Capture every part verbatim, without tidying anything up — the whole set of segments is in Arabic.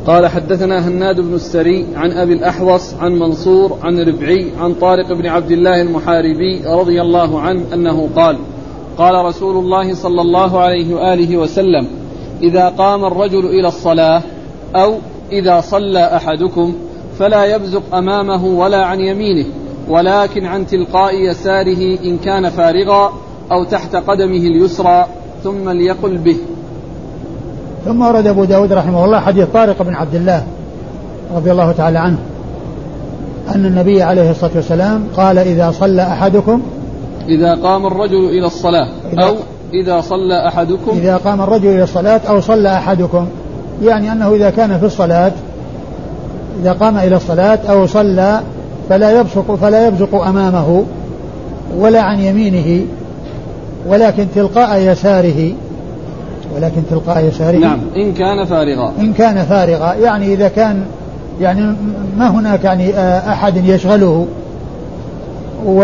قال حدثنا هناد بن السري عن أبي الأحوص عن منصور عن ربعي عن طارق بن عبد الله المحاربي رضي الله عنه أنه قال قال رسول الله صلى الله عليه وآله وسلم إذا قام الرجل إلى الصلاة أو إذا صلى أحدكم فلا يبزق أمامه ولا عن يمينه ولكن عن تلقاء يساره إن كان فارغا أو تحت قدمه اليسرى ثم ليقل به. ثم ورد أبو داود رحمه الله حديث طارق بن عبد الله رضي الله تعالى عنه أن النبي عليه الصلاة والسلام قال إذا صلى أحدكم إذا قام الرجل إلى الصلاة أو إذا صلى أحدكم إذا قام الرجل إلى الصلاة أو صلى أحدكم، يعني أنه إذا كان في الصلاة إذا قام إلى الصلاة أو صلى فلا يبصق فلا يبزق أمامه ولا عن يمينه ولكن تلقاء يساره ولكن تلقاء يساره نعم إن كان فارغا إن كان فارغا يعني إذا كان يعني ما هناك يعني أحد يشغله و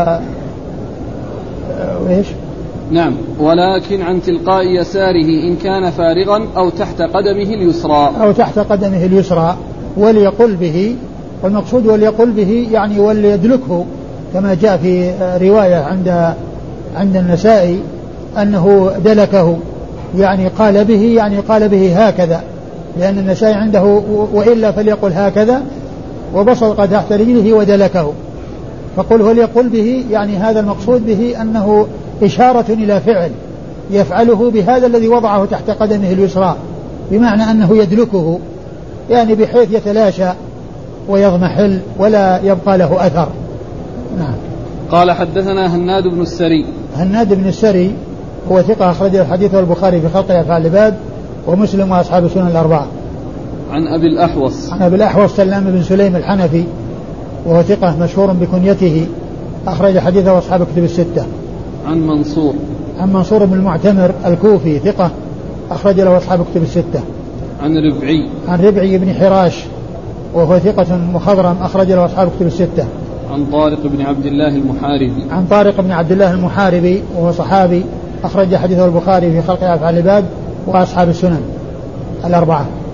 وإيش نعم ولكن عن تلقاء يساره إن كان فارغا أو تحت قدمه اليسرى أو تحت قدمه اليسرى وليقل به، والمقصود وليقل به يعني وليدلكه كما جاء في رواية عند عند النسائي أنه دلكه يعني قال به يعني قال به هكذا، لأن النسائي عنده وإلا فليقل هكذا وبصق تحت رجله ودلكه، فقل وليقل به يعني هذا المقصود به أنه إشارة إلى فعل يفعله بهذا الذي وضعه تحت قدمه اليسرى، بمعنى أنه يدلكه يعني بحيث يتلاشى ويضمحل ولا يبقى له أثر. نعم. قال حدثنا هناد بن السري. هناد بن السري هو ثقة أخرج حديثه البخاري في خلق أفعال العباد ومسلم وأصحاب السنن الأربعة. عن أبي الأحوص. عن أبي الأحوص سلام بن سليم الحنفي وهو ثقة مشهور بكنيته أخرج حديثه أصحاب الكتب الستة. عن منصور. عن منصور بن المعتمر الكوفي ثقة أخرج له أصحاب الكتب الستة. عن ربعي. عن ربعي بن حراش وهو ثقة مخضرم أخرج له أصحاب الكتب الستة. عن طارق بن عبد الله المحاربي. عن طارق بن عبد الله المحاربي وهو صحابي أخرج حديثه البخاري في خلق أفعال العباد وأصحاب السنن الأربعة.